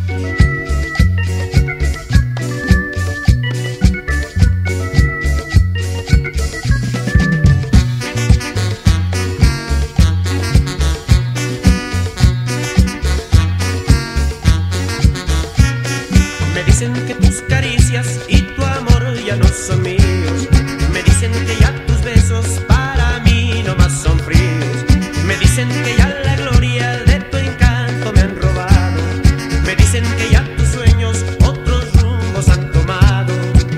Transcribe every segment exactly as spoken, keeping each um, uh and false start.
Me dicen que tus caricias y tu amor ya no son míos. Me dicen que ya tus besos para mí no más son fríos. Me dicen que ya la gloria de tu encanto me han robado. Me dicen que ya tus sueños otros rumbos han tomado.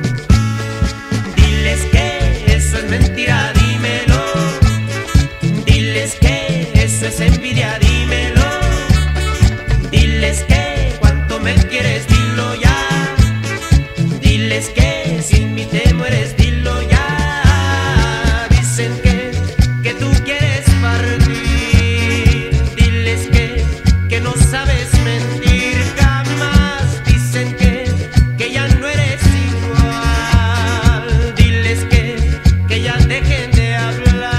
Diles que eso es mentira, dímelo. Diles que eso es envidia, dímelo. Diles que cuánto me quieres, dilo ya. Diles que sin mí te mueres, dilo ya. Dicen que, que tú quieres partir. Diles que, que no sabes mentir jamás. Dicen que, que ya no eres igual. Diles que, que ya dejen de hablar.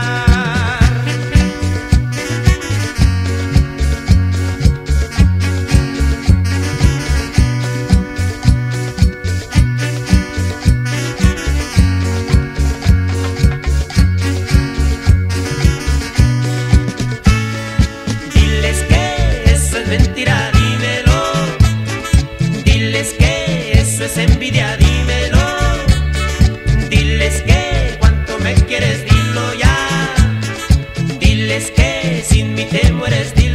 Mentira, dímelo. Diles que eso es envidia, dímelo. Diles que cuánto me quieres, dilo ya. Diles que sin mí te mueres, dilo.